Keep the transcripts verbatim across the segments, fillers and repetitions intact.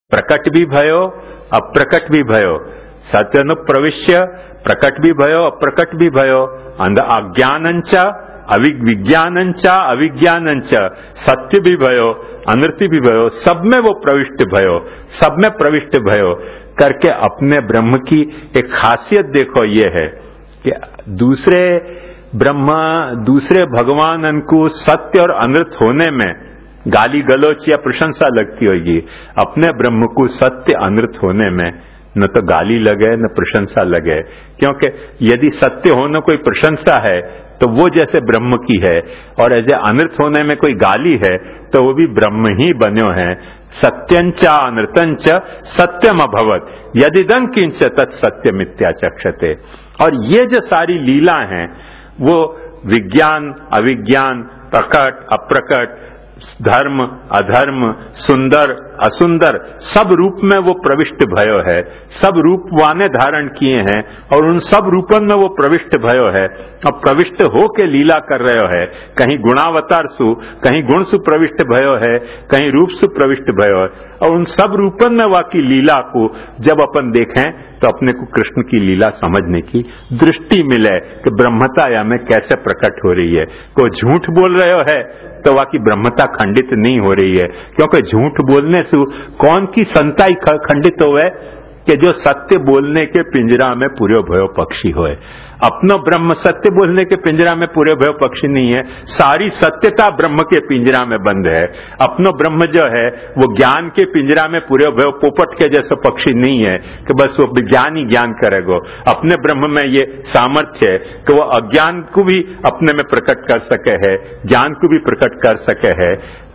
प्रकट भी भयो अप्रकट भी भयो, सत्यनु प्रविश्य प्रकट भी भयो अप्रकट भी भयो, अंध अज्ञानंच अविज्ञानंच अविज्ञानंच, सत्य भी भयो अनृति भी भयो, सब में वो प्रविष्ट भयो, सब में प्रविष्ट भयो करके अपने ब्रह्म की एक खासियत देखो। ये है कि दूसरे ब्रह्म दूसरे भगवान को सत्य और अनृत होने में गाली गलोच या प्रशंसा लगती होगी, अपने ब्रह्म को सत्य अनृत होने में न तो गाली लगे न प्रशंसा लगे, क्योंकि यदि सत्य होने कोई प्रशंसा है तो वो जैसे ब्रह्म की है, और ऐसे अनृत होने में कोई गाली है तो वो भी ब्रह्म ही बन्यो है। सत्यंच अनृतंच सत्यम अभवत यदिदं किंच तत्सत्यमित्याचक्षते। और ये जो सारी लीला हैं वो विज्ञान अविज्ञान, प्रकट अप्रकट, धर्म अधर्म, सुंदर असुंदर, सब रूप में वो प्रविष्ट भयो है, सब रूप वाने धारण किए हैं और उन सब रूपन में वो प्रविष्ट भयो है। अब प्रविष्ट हो के लीला कर रहे है, कहीं गुणावतार सु, कहीं गुण सु प्रविष्ट भयो है, कहीं रूप सु प्रविष्ट भयो है, और उन सब रूपन में वाकी लीला को जब अपन देखें तो अपने को कृष्ण की लीला समझने की दृष्टि मिले कि ब्रह्मता या में कैसे प्रकट हो रही है। कोई झूठ बोल रहे हो है तो वाकी ब्रह्मता खंडित नहीं हो रही है, क्योंकि झूठ बोलने से कौन की संताई खंडित होवे कि जो सत्य बोलने के पिंजरा में पूरे भयो पक्षी होए। अपनो ब्रह्म सत्य बोलने के पिंजरा में पूरे भयो पक्षी नहीं है, सारी सत्यता ब्रह्म के पिंजरा में बंद है। अपनो ब्रह्म जो है वो ज्ञान के पिंजरा में पूरे भयो पोपट के जैसा पक्षी नहीं है कि बस वो ज्ञान ही ज्ञान करेगा। अपने ब्रह्म में ये सामर्थ्य है कि वो अज्ञान को भी अपने में प्रकट कर सके है, ज्ञान को भी प्रकट कर सके है,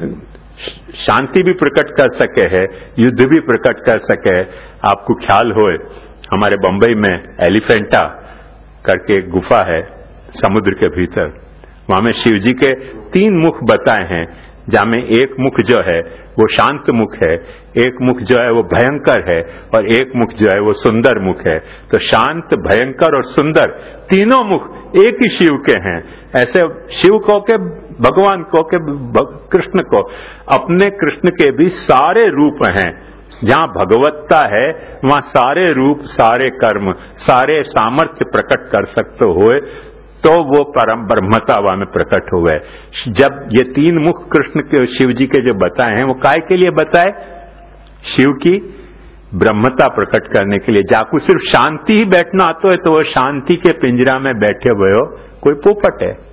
शांति भी प्रकट कर सके है, युद्ध भी प्रकट कर सके है। आपको ख्याल हो हमारे बंबई में एलिफेंटा करके एक गुफा है समुद्र के भीतर, वहां में शिव जी के तीन मुख बताए हैं, जहां में एक मुख जो है वो शांत मुख है, एक मुख जो है वो भयंकर है, और एक मुख जो है वो सुंदर मुख है। तो शांत, भयंकर और सुंदर तीनों मुख एक ही शिव के हैं। ऐसे शिव को के भगवान को के कृष्ण को, अपने कृष्ण के भी सारे रूप हैं। जहां भगवत्ता है वहां सारे रूप, सारे कर्म, सारे सामर्थ्य प्रकट कर सकते हुए तो वो परम ब्रह्मता वहां में प्रकट हुए। जब ये तीन मुख कृष्ण के शिव जी के जो बताए हैं वो काय के लिए बताए? शिव की ब्रह्मता प्रकट करने के लिए। जाकू सिर्फ शांति ही बैठना आता है तो वो शांति के पिंजरा में बैठे हुए हो कोई पोपट है।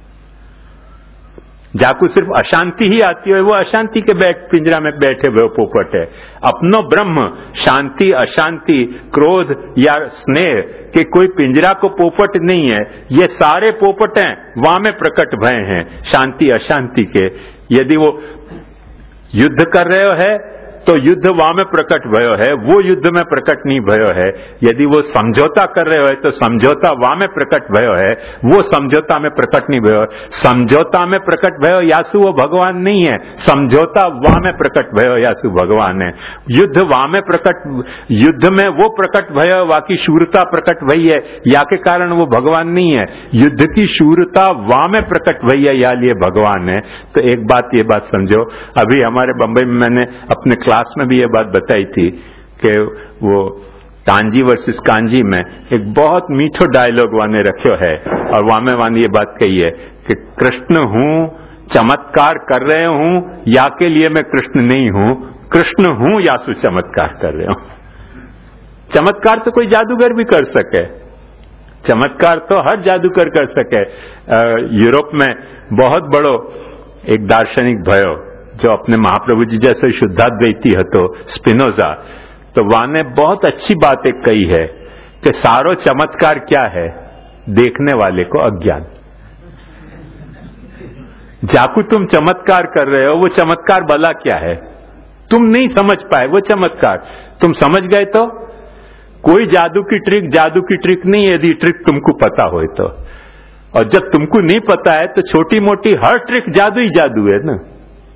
जाकू सिर्फ अशांति ही आती है वो अशांति के बैठ पिंजरा में बैठे हुए पोपट है। अपनो ब्रह्म शांति, अशांति, क्रोध या स्नेह के कोई पिंजरा को पोपट नहीं है, ये सारे पोपट हैं वहां में प्रकट भय हैं शांति अशांति के। यदि वो युद्ध कर रहे है तो युद्ध वहां में प्रकट भयो है, वो युद्ध में प्रकट नहीं भयो है। यदि वो समझौता कर रहे हो तो समझौता वहां में प्रकट भयो है, वो समझौता में प्रकट नहीं भयो। समझौता में प्रकट भयो यासु वो भगवान नहीं है, समझौता वहां में प्रकट भयो यासु भगवान है। युद्ध वहां में प्रकट, युद्ध में वो प्रकट भयो वाकी शूरता प्रकट भई है, या के कारण वो भगवान नहीं है। युद्ध की शूरता वहां में प्रकट भई है, या लिए भगवान है। तो एक बात ये बात समझो, अभी हमारे बंबई में मैंने अपने क्लास में भी ये बात बताई थी कि वो कांजी वर्सेस कांजी में एक बहुत मीठो डायलॉग वाने रखो है, और वहां में वाने ये बात कही है कि कृष्ण हूं, चमत्कार कर रहे हूं, या के लिए मैं कृष्ण नहीं हूं, कृष्ण हूं या सु चमत्कार कर रहे हूं। चमत्कार तो कोई जादूगर भी कर सके, चमत्कार तो हर जादूगर कर सके। यूरोप में बहुत बड़ो एक दार्शनिक भयो जो अपने महाप्रभु जी जैसे शुद्धाद्वैती हतो, स्पिनोजा, तो वहां ने बहुत अच्छी बात एक कही है कि सारो चमत्कार क्या है? देखने वाले को अज्ञान। जाकू तुम चमत्कार कर रहे हो वो चमत्कार भला क्या है? तुम नहीं समझ पाए वो चमत्कार, तुम समझ गए तो कोई जादू की ट्रिक जादू की ट्रिक नहीं है, यदि ट्रिक तुमको पता हो तो। और जब तुमको नहीं पता है तो छोटी मोटी हर ट्रिक जादू ही जादू है ना,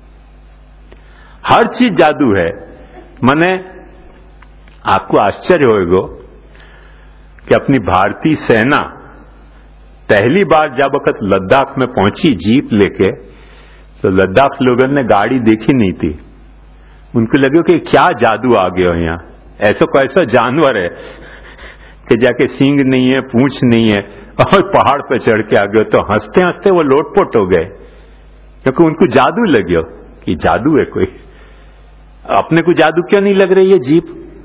हर चीज जादू है। मने आपको आश्चर्य होगा कि अपनी भारतीय सेना पहली बार जब वक्त लद्दाख में पहुंची जीप लेके, तो लद्दाख लोगों ने गाड़ी देखी नहीं थी, उनको लगे कि क्या जादू आ गया यहाँ, ऐसा कैसा जानवर है कि जाके सींग नहीं है, पूंछ नहीं है और पहाड़ पे चढ़ के आ गए। तो हंसते हंसते वो लोटपोट हो गए, क्योंकि उनको जादू लगे कि जादू है कोई। अपने को जादू क्यों नहीं लग रही है जीप?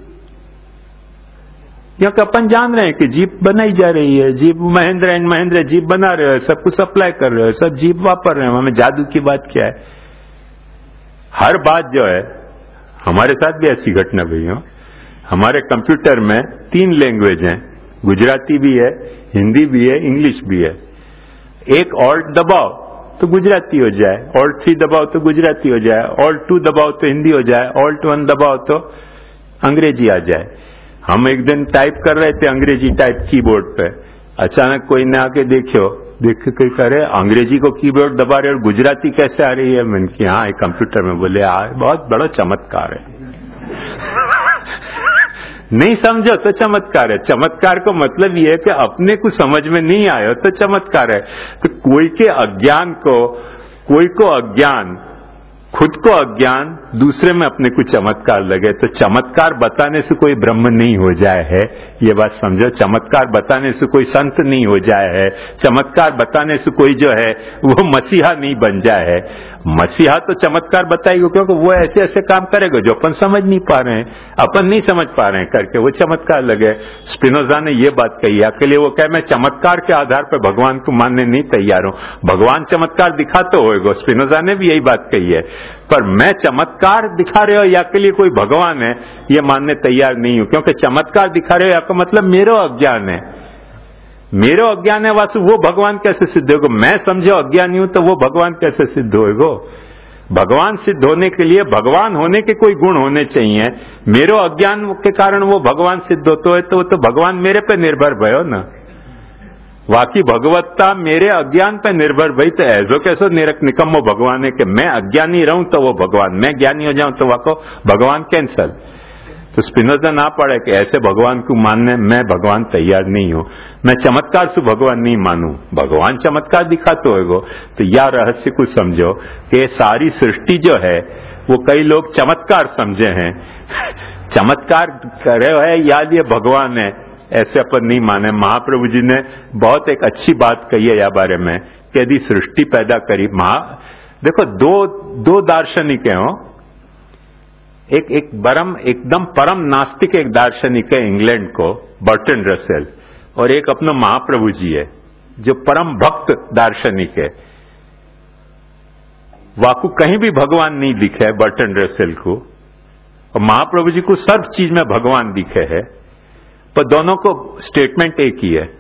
क्योंकि अपन जान रहे हैं कि जीप बनाई जा रही है, jeep Mahindra and Mahindra jeep बना रहे हो, सब कुछ सप्लाई कर रहे हो, सब जीप वापर रहे हो, हमें जादू की बात क्या है? हर बात जो है, हमारे साथ भी ऐसी घटना हुई हो। हमारे कंप्यूटर में तीन लैंग्वेज हैं, गुजराती भी है, हिंदी भी है, इंग्लिश भी है। एक ऑल्ट दबाओ तो गुजराती हो जाए, ऑल्ट थ्री दबाओ तो गुजराती हो जाए, ऑल्ट टू दबाओ तो हिंदी हो जाए, ऑल्ट वन दबाओ तो अंग्रेजी आ जाए। हम एक दिन टाइप कर रहे थे अंग्रेजी टाइप कीबोर्ड पे, अचानक कोई ने आके देखो देख के करे अंग्रेजी को कीबोर्ड दबा रहे और गुजराती कैसे आ रही है? मैंने कि हाँ कंप्यूटर में। बोले आ बहुत बड़ा चमत्कार है। नहीं समझो तो चमत्कार है। चमत्कार को मतलब ये है कि अपने को समझ में नहीं आया तो चमत्कार है। तो कोई के अज्ञान को, कोई को अज्ञान, खुद को अज्ञान, दूसरे में अपने को चमत्कार लगे। तो चमत्कार बताने से कोई ब्रह्म नहीं हो जाए है, ये बात समझो। चमत्कार बताने से कोई संत नहीं हो जाए है, चमत्कार बताने से कोई जो है वो मसीहा नहीं बन जाए है। मसीहा तो चमत्कार बताएगा क्योंकि वो ऐसे ऐसे काम करेगा जो अपन समझ नहीं पा रहे हैं, अपन नहीं समझ पा रहे हैं करके वो चमत्कार लगे। स्पिनोजा ने ये बात कही, अकेले वो कहे मैं चमत्कार के आधार पर भगवान को मानने नहीं तैयार हूं। भगवान चमत्कार दिखाते होएगा, स्पिनोजा ने भी यही बात कही है, पर मैं चमत्कार दिखा रहे हो या के लिए कोई भगवान है ये मानने तैयार नहीं हूं। क्योंकि चमत्कार दिखा रहे हो या का मतलब मेरा अज्ञान है, मेरा अज्ञान है वासु, वो भगवान कैसे सिद्ध होगा? मैं समझो अज्ञानी हूं तो वो भगवान कैसे सिद्ध होएगा? भगवान सिद्ध होने के लिए भगवान होने के कोई गुण होने चाहिए। मेरे अज्ञान के कारण वो भगवान सिद्ध होते है तो वो तो भगवान मेरे पे निर्भर भयो ना। वाकी भगवत्ता मेरे अज्ञान पे निर्भर भई, तो ऐसो कैसो निरक निकम्मो भगवान है कि मैं अज्ञानी रहूं तो वो भगवान, मैं ज्ञानी हो जाऊं तो वाको भगवान कैंसल। तो स्पिनोजा ना पड़े कि ऐसे भगवान को मानने मैं भगवान तैयार नहीं हूं, मैं चमत्कार से भगवान नहीं मानूं। भगवान चमत्कार दिखाते होएगो तो या रहस्य को समझो कि सारी सृष्टि जो है वो कई लोग चमत्कार समझे हैं। चमत्कार करे है या ये भगवान है, ऐसे अपन नहीं माने। महाप्रभु जी ने बहुत एक अच्छी बात कही है या बारे में कि यदि सृष्टि पैदा करी, महा देखो दो दो दार्शनिक हैं, एक एक परम एकदम परम नास्तिक एक दार्शनिक है इंग्लैंड को, बर्टन रसेल, और एक अपना महाप्रभु जी है जो परम भक्त दार्शनिक है। वाकु कहीं भी भगवान नहीं दिखे बर्टन रसेल को, और महाप्रभु जी को सब चीज में भगवान दिखे है, पर दोनों को स्टेटमेंट एक ही है।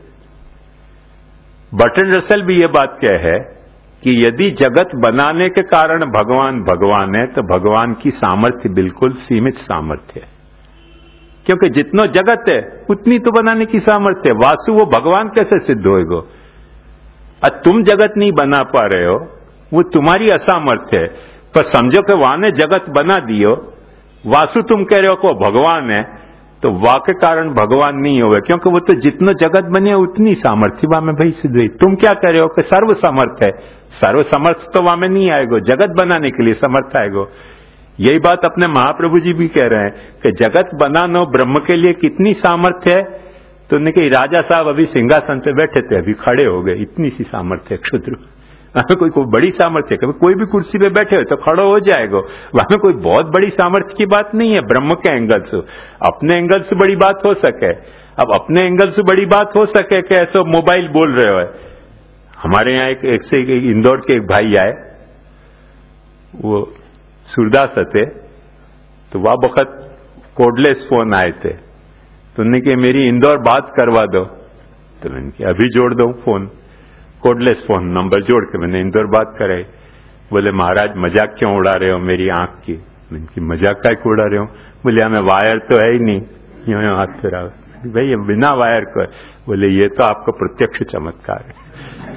बर्टन रसेल भी ये बात कह है कि यदि जगत बनाने के कारण भगवान भगवान है तो भगवान की सामर्थ्य बिल्कुल सीमित सामर्थ्य है, क्योंकि जितना जगत है उतनी तो बनाने की सामर्थ्य है। वासु वो भगवान कैसे सिद्ध होएगा? अब तुम जगत नहीं बना पा रहे हो, वो तुम्हारी असामर्थ्य है, पर समझो कि वहां ने जगत बना दियो, वासु तुम कह रहे हो को भगवान है, तो वाह के कारण भगवान नहीं होगा, क्योंकि वो तो जितना जगत बने उतनी सामर्थ्य वहां में भाई सिद्ध हुई। तुम क्या कह रहे हो कि सर्व समर्थ है, सर्व समर्थ तो वहां में नहीं आएगा, जगत बनाने के लिए समर्थ आएगा। यही बात अपने महाप्रभु जी भी कह रहे हैं कि जगत बनाना ब्रह्म के लिए कितनी सामर्थ्य है। तो उन्होंने कहा राजा साहब अभी सिंहासन पे बैठे थे, अभी खड़े हो गए, इतनी सी सामर्थ्य है क्षुद्र। वहां कोई कोई बड़ी सामर्थ्य है, कोई भी कुर्सी पे बैठे हो तो खड़ा हो जाएगा, वहां कोई बहुत बड़ी सामर्थ्य की बात नहीं है। ब्रह्म के एंगल से, अपने एंगल से बड़ी बात हो सके, अब अपने एंगल से बड़ी बात हो सके कि ऐसा मोबाइल बोल रहे हो। हमारे यहाँ एक, एक से एक इंदौर के एक भाई आए, वो सूरदास थे, तो वह वक्त कोडलेस फोन आए थे, तो उन्होंने कहा मेरी इंदौर बात करवा दो, तो मैंने कहा अभी जोड़ दो फोन, कोडलेस फोन नंबर जोड़ के मैंने इंदौर बात कराई। बोले महाराज मजाक क्यों उड़ा रहे हो मेरी आंख की? मैंने कहा मजाक क्या क्यों उड़ा रहे हो? बोले हमें वायर तो है ही नहीं, यूं यूं हाथ से रहा भाई बिना वायर को। बोले ये तो आपका प्रत्यक्ष चमत्कार है।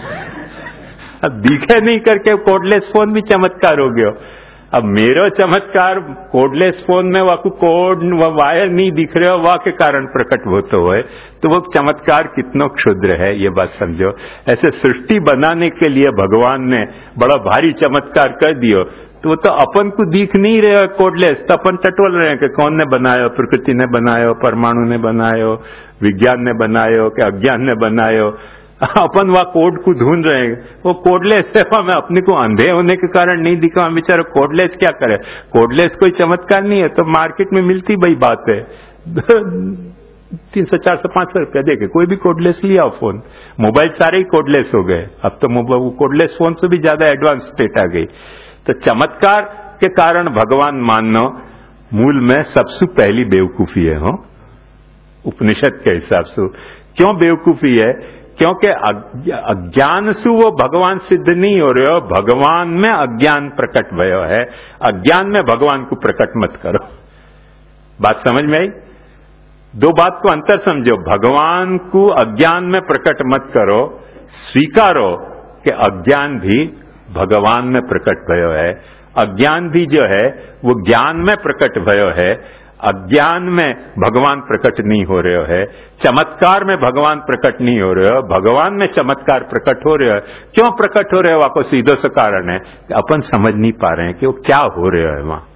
अब दिखे नहीं करके कोडलेस फोन भी चमत्कार हो गया। अब मेरा चमत्कार कोडलेस फोन में वाकू कोड वायर नहीं दिख रहे हो, वाह के कारण प्रकट होते हुए, तो वो चमत्कार कितना क्षुद्र है ये बात समझो। ऐसे सृष्टि बनाने के लिए भगवान ने बड़ा भारी चमत्कार कर दियो, तो वो तो अपन को दिख नहीं रहे कोडलेस, तो अपन टटोल रहे हैं कि कौन ने बनायो, प्रकृति ने बनायो, परमाणु ने बनायो, विज्ञान ने बनायो कि अज्ञान ने बनायो। अपन वहां कोड को ढूंढ रहे हैं, वो कोडलेस है। हमें अपने को अंधे होने के कारण नहीं दिखा, हम बेचारे कोडलेस क्या करे। कोडलेस कोई चमत्कार नहीं है, तो मार्केट में मिलती भाई बात है तीन सौ चार सौ पांच सौ रुपया देके कोई भी कोडलेस लिया फोन। मोबाइल सारे ही कोडलेस हो गए, अब तो मोबाइल कोडलेस फोन से भी ज्यादा एडवांस स्टेट आ गई। तो चमत्कार के कारण भगवान मानना मूल में सबसे पहली बेवकूफी है। हो उपनिषद के हिसाब से क्यों बेवकूफी है? क्योंकि अज्ञान से वो भगवान सिद्ध नहीं हो रहे हो, भगवान में अज्ञान प्रकट भयो है। अज्ञान में भगवान को प्रकट मत करो। बात समझ में आई? दो बात को अंतर समझो। भगवान को अज्ञान में प्रकट मत करो, स्वीकारो कि अज्ञान भी भगवान में प्रकट भयो है। अज्ञान भी जो है वो ज्ञान में प्रकट भयो है। अज्ञान में भगवान प्रकट नहीं हो रहे हो है, चमत्कार में भगवान प्रकट नहीं हो रहे हो, भगवान में चमत्कार प्रकट हो रहे हो। क्यों प्रकट हो रहे हो? आपको सीधो सा कारण है कि अपन समझ नहीं पा रहे हैं कि वो क्या हो रहे हो वहां।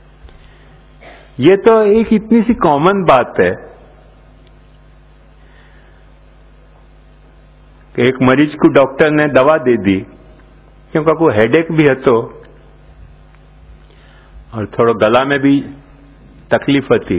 ये तो एक इतनी सी कॉमन बात है कि एक मरीज को डॉक्टर ने दवा दे दी क्योंकि को हेडेक भी है तो और थोड़ा गला में भी तकलीफ थी,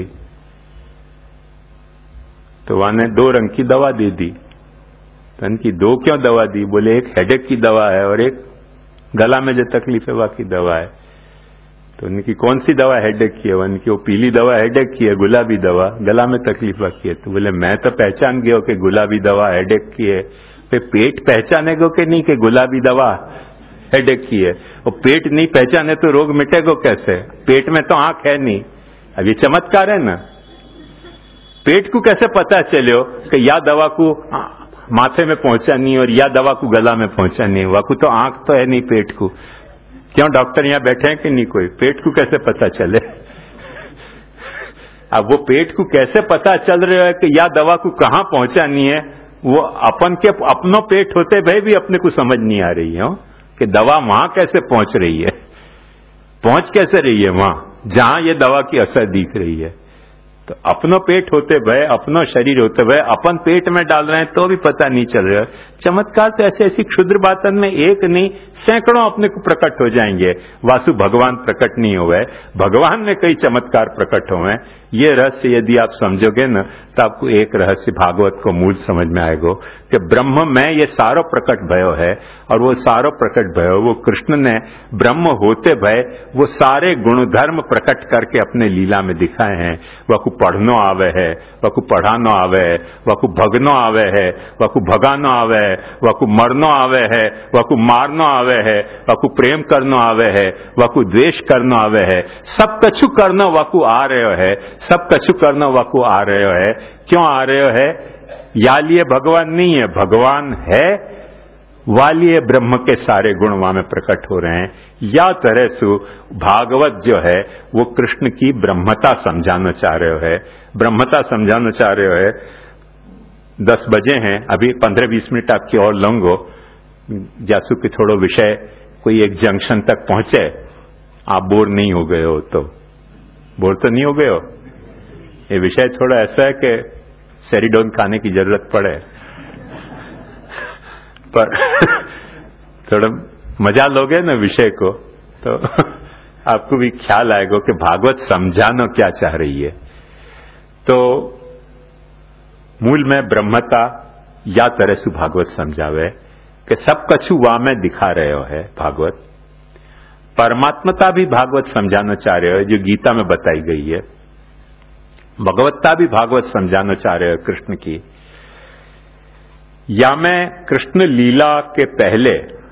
तो वहां ने दो रंग की दवा दे दी। तो इनकी दो क्यों दवा दी? बोले एक हेडेक की दवा है और एक गला में जो तकलीफ है वह की दवा है। तो उनकी कौन सी दवा हेडेक की है? उनकी वो पीली दवा हेडेक की है, गुलाबी दवा गला में तकलीफ की है। तो बोले मैं तो पहचान गया कि गुलाबी दवा हेडेक की है। फिर पेट पहचानेगो कि नहीं कि गुलाबी दवा हेडेक की है? और पेट नहीं पहचाने तो रोग मिटेगो कैसे? पेट में तो आंख है नहीं। अब ये चमत्कार है ना। पेट को कैसे पता चलो कि या दवा को माथे में पहुंचानी और या दवा को गला में पहुंचानी है? वह तो आंख तो है नहीं पेट को। क्यों डॉक्टर यहां बैठे हैं कि नहीं कोई? पेट को कैसे पता चले? अब वो पेट को कैसे पता चल रहा है कि या दवा को कहां पहुंचानी है? वो अपन के अपनों पेट होते भाई भी अपने को समझ नहीं आ रही है कि दवा वहां कैसे पहुंच रही है, पहुंच कैसे रही है वहां जहां ये दवा की असर दिख रही है। तो अपनों पेट होते भय, अपनों शरीर होते भय अपन पेट में डाल रहे हैं तो भी पता नहीं चल रहा। चमत्कार तो ऐसे ऐसी क्षुद्र बातन में एक नहीं सैकड़ों अपने को प्रकट हो जाएंगे। वासु भगवान प्रकट नहीं हुए, भगवान में कई चमत्कार प्रकट हुए। ये रहस्य यदि आप समझोगे ना तो आपको एक रहस्य भागवत को मूल समझ में आएगा कि ब्रह्म में ये सारो प्रकट भयो है। और वो सारो प्रकट भयो वो कृष्ण ने ब्रह्म होते भय वो सारे गुणधर्म प्रकट करके अपने लीला में दिखाए हैं। वह को पढ़नो आवे है, वह को पढ़ानो आवे है, वह को भगनो आवे है, वह को भगानो आवे है, वह को मरनो आवे है, वह को मारनो आवे है, वह को प्रेम करनो आवे है, वह को द्वेष करनो आवे है। सब कछु करनो वह को आ रहे हो है, सब कछु करनो वह को आ रहे हो है। क्यों आ रहे हो है? या लिए भगवान नहीं है, भगवान है वालिए ब्रह्म के सारे गुण वहां में प्रकट हो रहे हैं। या तरह से भागवत जो है वो कृष्ण की ब्रह्मता समझाना चाह रहे हो है, ब्रह्मता समझाना चाह रहे हो है। दस बजे हैं, अभी पंद्रह बीस मिनट आपकी और लूंगो जासू के थोड़ो विषय कोई एक जंक्शन तक पहुंचे, आप बोर नहीं हो गए हो तो बोर तो नहीं हो गए हो। ये विषय थोड़ा ऐसा है कि सेरिडोन खाने की जरूरत पड़े पर थोड़ा मजा लोगे ना विषय को तो आपको भी ख्याल आएगा कि भागवत समझाना क्या चाह रही है। तो मूल में ब्रह्मता या तरह से भागवत समझावे कि सब कछु वा में दिखा रहे हो है भागवत। परमात्मता भी भागवत समझाना चाह रहे हो जो गीता में बताई गई है। भगवत्ता भी भागवत समझाना चाह रहे हो कृष्ण की। या मैं कृष्ण लीला के पहले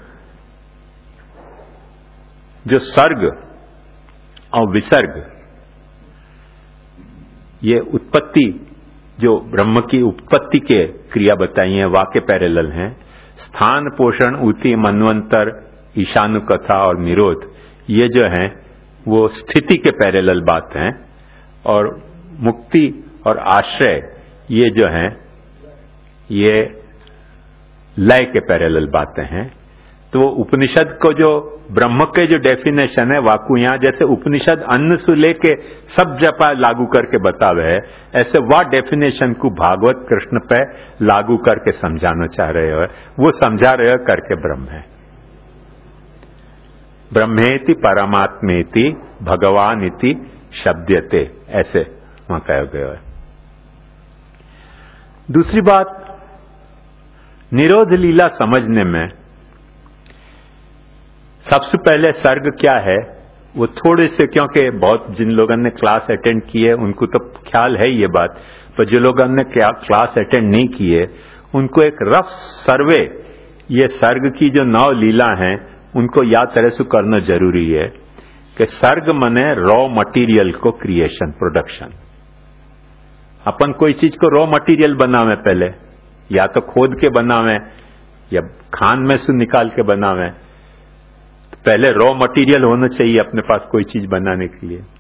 जो सर्ग और विसर्ग ये उत्पत्ति जो ब्रह्म की उत्पत्ति के क्रिया बताई हैं वाक्य पैरेलल हैं। स्थान पोषण ऊति मनवंतर ईशानु कथा और निरोध ये जो हैं वो स्थिति के पैरेलल बात हैं। और मुक्ति और आश्रय ये जो हैं ये लय के पैरेलल बातें हैं। तो वो उपनिषद को जो ब्रह्म के जो डेफिनेशन है वाकु यहां जैसे उपनिषद अन्न से लेके सब जपा लागू करके बतावे है, ऐसे वह डेफिनेशन को भागवत कृष्ण पे लागू करके समझाना चाह रहे हो, वो समझा रहे हो करके ब्रह्म है। ब्रह्मेति परमात्मेति भगवान इति शब्दते, ऐसे वहां कहा गया है। दूसरी बात, निरोध लीला समझने में सबसे पहले सर्ग क्या है वो थोड़े से, क्योंकि बहुत जिन लोगों ने क्लास अटेंड की है उनको तो ख्याल है ये बात, पर जो लोगों ने क्लास अटेंड नहीं किए उनको एक रफ सर्वे ये सर्ग की जो नौ लीला हैं उनको याद तरह से करना जरूरी है कि सर्ग मने रॉ मटेरियल को क्रिएशन, प्रोडक्शन। अपन कोई चीज को रॉ मटेरियल बनावे पहले, या तो खोद के बनावे या खान में से निकाल के बनावे, पहले रॉ मटेरियल होना चाहिए अपने पास कोई चीज बनाने के लिए।